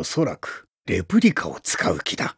おそらくレプリカを使う気だ。